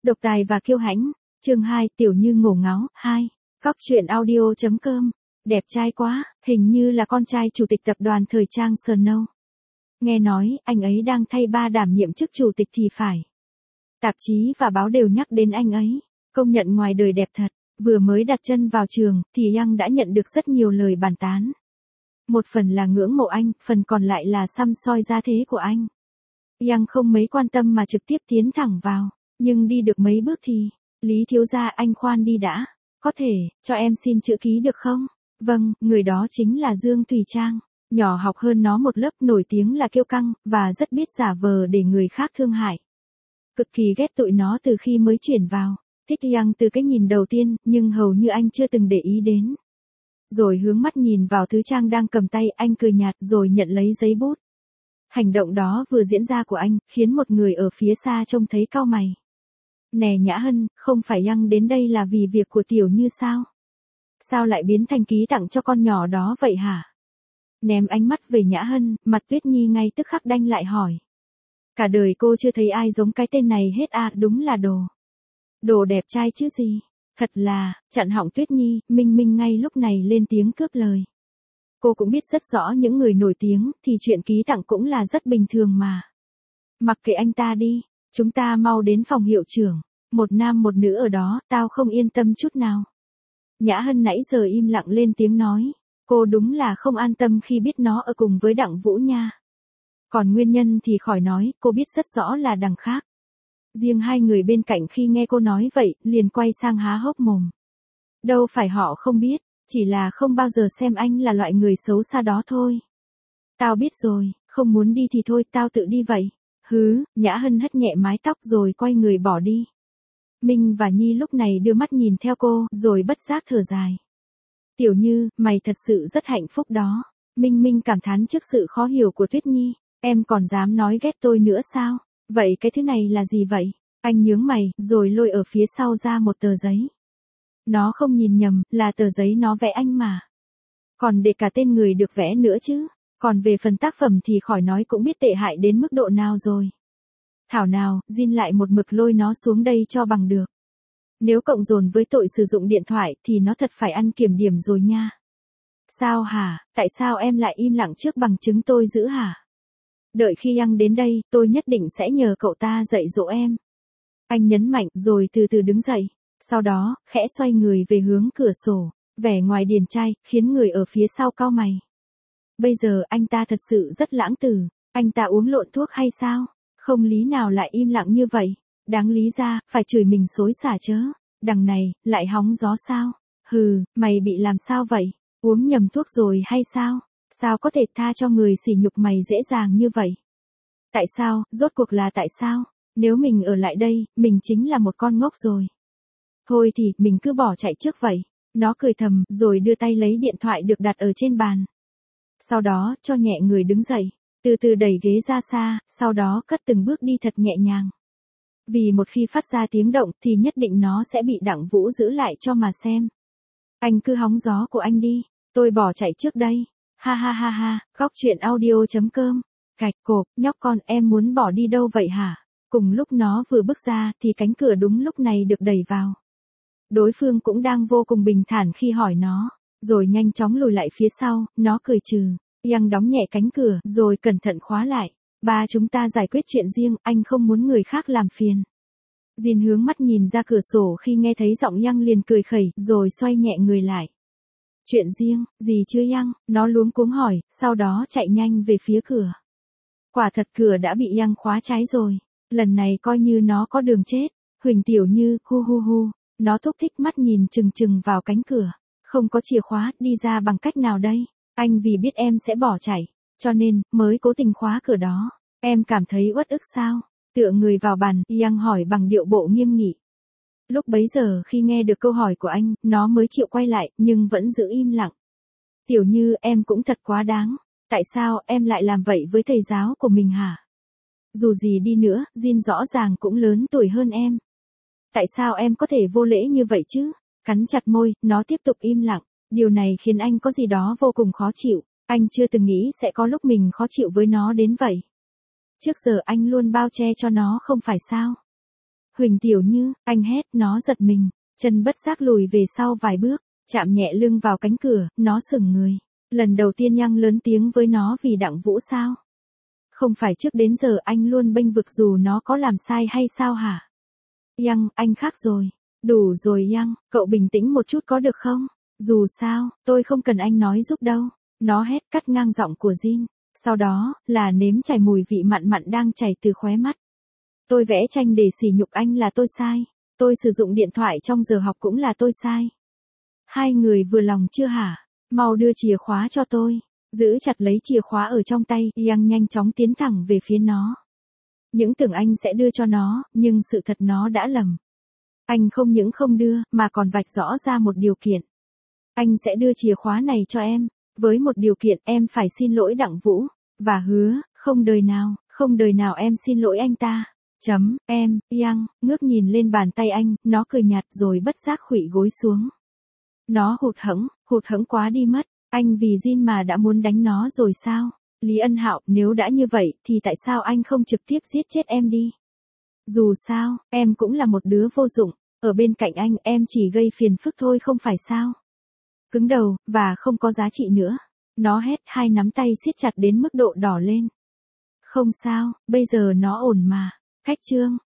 Độc tài và kiêu hãnh, chương 2, Tiểu Như ngổ ngáo, 2, Cóc truyện audio.com, đẹp trai quá, hình như là con trai chủ tịch tập đoàn thời trang Snow. Nghe nói, anh ấy đang thay ba đảm nhiệm chức chủ tịch thì phải. Tạp chí và báo đều nhắc đến anh ấy, công nhận ngoài đời đẹp thật, vừa mới đặt chân vào trường, thì Yang đã nhận được rất nhiều lời bàn tán. Một phần là ngưỡng mộ anh, phần còn lại là săm soi gia thế của anh. Yang không mấy quan tâm mà trực tiếp tiến thẳng vào, nhưng đi được mấy bước thì, Lý thiếu gia anh khoan đi đã, có thể, cho em xin chữ ký được không? Vâng, người đó chính là Dương Thùy Trang, nhỏ học hơn nó một lớp, nổi tiếng là kiêu căng, và rất biết giả vờ để người khác thương hại. Cực kỳ ghét tụi nó từ khi mới chuyển vào, thích Yang từ cái nhìn đầu tiên, nhưng hầu như anh chưa từng để ý đến. Rồi hướng mắt nhìn vào thứ Trang đang cầm tay, anh cười nhạt rồi nhận lấy giấy bút. Hành động đó vừa diễn ra của anh, khiến một người ở phía xa trông thấy cau mày. Nè Nhã Hân, không phải Yang đến đây là vì việc của Tiểu Như sao? Sao lại biến thành ký tặng cho con nhỏ đó vậy hả? Ném ánh mắt về Nhã Hân, mặt Tuyết Nhi ngay tức khắc đanh lại hỏi. Cả đời cô chưa thấy ai giống cái tên này hết à, đúng là đồ đẹp trai chứ gì. Thật là, chặn họng Tuyết Nhi, Minh Minh ngay lúc này lên tiếng cướp lời. Cô cũng biết rất rõ những người nổi tiếng, thì chuyện ký tặng cũng là rất bình thường mà. Mặc kệ anh ta đi, chúng ta mau đến phòng hiệu trưởng, một nam một nữ ở đó, tao không yên tâm chút nào. Nhã Hân nãy giờ im lặng lên tiếng nói, cô đúng là không an tâm khi biết nó ở cùng với Đặng Vũ nha. Còn nguyên nhân thì khỏi nói, cô biết rất rõ là đằng khác. Riêng hai người bên cạnh khi nghe cô nói vậy, liền quay sang há hốc mồm. Đâu phải họ không biết, chỉ là không bao giờ xem anh là loại người xấu xa đó thôi. Tao biết rồi, không muốn đi thì thôi, tao tự đi vậy. Hứ, Nhã Hân hất nhẹ mái tóc rồi quay người bỏ đi. Minh và Nhi lúc này đưa mắt nhìn theo cô, rồi bất giác thở dài. Tiểu Như, mày thật sự rất hạnh phúc đó. Minh cảm thán trước sự khó hiểu của Tuyết Nhi. Em còn dám nói ghét tôi nữa sao? Vậy cái thứ này là gì vậy? Anh nhướng mày, rồi lôi ở phía sau ra một tờ giấy. Nó không nhìn nhầm, là tờ giấy nó vẽ anh mà. Còn để cả tên người được vẽ nữa chứ. Còn về phần tác phẩm thì khỏi nói, cũng biết tệ hại đến mức độ nào rồi. Thảo nào, Jin lại một mực lôi nó xuống đây cho bằng được. Nếu cộng dồn với tội sử dụng điện thoại thì nó thật phải ăn kiểm điểm rồi nha. Sao hả, tại sao em lại im lặng trước bằng chứng tôi giữ hả? Đợi khi Yang đến đây, tôi nhất định sẽ nhờ cậu ta dạy dỗ em. Anh nhấn mạnh rồi từ từ đứng dậy. Sau đó, khẽ xoay người về hướng cửa sổ, vẻ ngoài điển trai, khiến người ở phía sau cau mày. Bây giờ anh ta thật sự rất lãng tử, anh ta uống lộn thuốc hay sao? Không lý nào lại im lặng như vậy, đáng lý ra, phải chửi mình xối xả chớ, đằng này, lại hóng gió sao? Hừ, mày bị làm sao vậy? Uống nhầm thuốc rồi hay sao? Sao có thể tha cho người sỉ nhục mày dễ dàng như vậy? Tại sao, rốt cuộc là tại sao? Nếu mình ở lại đây, mình chính là một con ngốc rồi. Thôi thì, mình cứ bỏ chạy trước vậy. Nó cười thầm, rồi đưa tay lấy điện thoại được đặt ở trên bàn. Sau đó, cho nhẹ người đứng dậy, từ từ đẩy ghế ra xa, sau đó cất từng bước đi thật nhẹ nhàng. Vì một khi phát ra tiếng động thì nhất định nó sẽ bị Đặng Vũ giữ lại cho mà xem. Anh cứ hóng gió của anh đi, tôi bỏ chạy trước đây. Ha ha ha ha, Cóc truyện audio.com. Gạch cộp, nhóc con, em muốn bỏ đi đâu vậy hả? Cùng lúc nó vừa bước ra thì cánh cửa đúng lúc này được đẩy vào. Đối phương cũng đang vô cùng bình thản khi hỏi nó, rồi nhanh chóng lùi lại phía sau, nó cười trừ. Yang đóng nhẹ cánh cửa, rồi cẩn thận khóa lại. Ba chúng ta giải quyết chuyện riêng, anh không muốn người khác làm phiền. Jin hướng mắt nhìn ra cửa sổ khi nghe thấy giọng Yang liền cười khẩy, rồi xoay nhẹ người lại. Chuyện riêng, gì chứ Yang? Nó luống cuống hỏi, sau đó chạy nhanh về phía cửa. Quả thật cửa đã bị Yang khóa trái rồi. Lần này coi như nó có đường chết. Huỳnh Tiểu Như, hu hu hu. Nó thúc thích mắt nhìn chừng chừng vào cánh cửa. Không có chìa khóa, đi ra bằng cách nào đây? Anh vì biết em sẽ bỏ chạy, cho nên, mới cố tình khóa cửa đó. Em cảm thấy uất ức sao? Tựa người vào bàn, Yang hỏi bằng điệu bộ nghiêm nghị. Lúc bấy giờ khi nghe được câu hỏi của anh, nó mới chịu quay lại, nhưng vẫn giữ im lặng. Tiểu Như, em cũng thật quá đáng. Tại sao em lại làm vậy với thầy giáo của mình hả? Dù gì đi nữa, Jin rõ ràng cũng lớn tuổi hơn em. Tại sao em có thể vô lễ như vậy chứ? Cắn chặt môi, nó tiếp tục im lặng. Điều này khiến anh có gì đó vô cùng khó chịu. Anh chưa từng nghĩ sẽ có lúc mình khó chịu với nó đến vậy. Trước giờ anh luôn bao che cho nó không phải sao? Huỳnh Tiểu Như, anh hét, nó giật mình, chân bất giác lùi về sau vài bước, chạm nhẹ lưng vào cánh cửa, nó sững người. Lần đầu tiên Yang lớn tiếng với nó vì Đặng Vũ sao? Không phải trước đến giờ anh luôn bênh vực dù nó có làm sai hay sao hả? Yang, anh khác rồi. Đủ rồi Yang, cậu bình tĩnh một chút có được không? Dù sao, tôi không cần anh nói giúp đâu. Nó hét cắt ngang giọng của Jin. Sau đó, là nếm trải mùi vị mặn mặn đang chảy từ khóe mắt. Tôi vẽ tranh để sỉ nhục anh là tôi sai. Tôi sử dụng điện thoại trong giờ học cũng là tôi sai. Hai người vừa lòng chưa hả? Mau đưa chìa khóa cho tôi. Giữ chặt lấy chìa khóa ở trong tay, Yang nhanh chóng tiến thẳng về phía nó. Những tưởng anh sẽ đưa cho nó, nhưng sự thật nó đã lầm. Anh không những không đưa, mà còn vạch rõ ra một điều kiện. Anh sẽ đưa chìa khóa này cho em, với một điều kiện em phải xin lỗi Đặng Vũ, và hứa, không đời nào em xin lỗi anh ta. Em, Yang, ngước nhìn lên bàn tay anh, nó cười nhạt rồi bất giác khuỵu gối xuống. Nó hụt hẫng quá đi mất, anh vì Jin mà đã muốn đánh nó rồi sao? Lý Ân Hạo, nếu đã như vậy thì tại sao anh không trực tiếp giết chết em đi? Dù sao, em cũng là một đứa vô dụng, ở bên cạnh anh em chỉ gây phiền phức thôi không phải sao? Cứng đầu, và không có giá trị nữa. Nó hét, hai nắm tay siết chặt đến mức độ đỏ lên. Không sao, bây giờ nó ổn mà. Khách trương,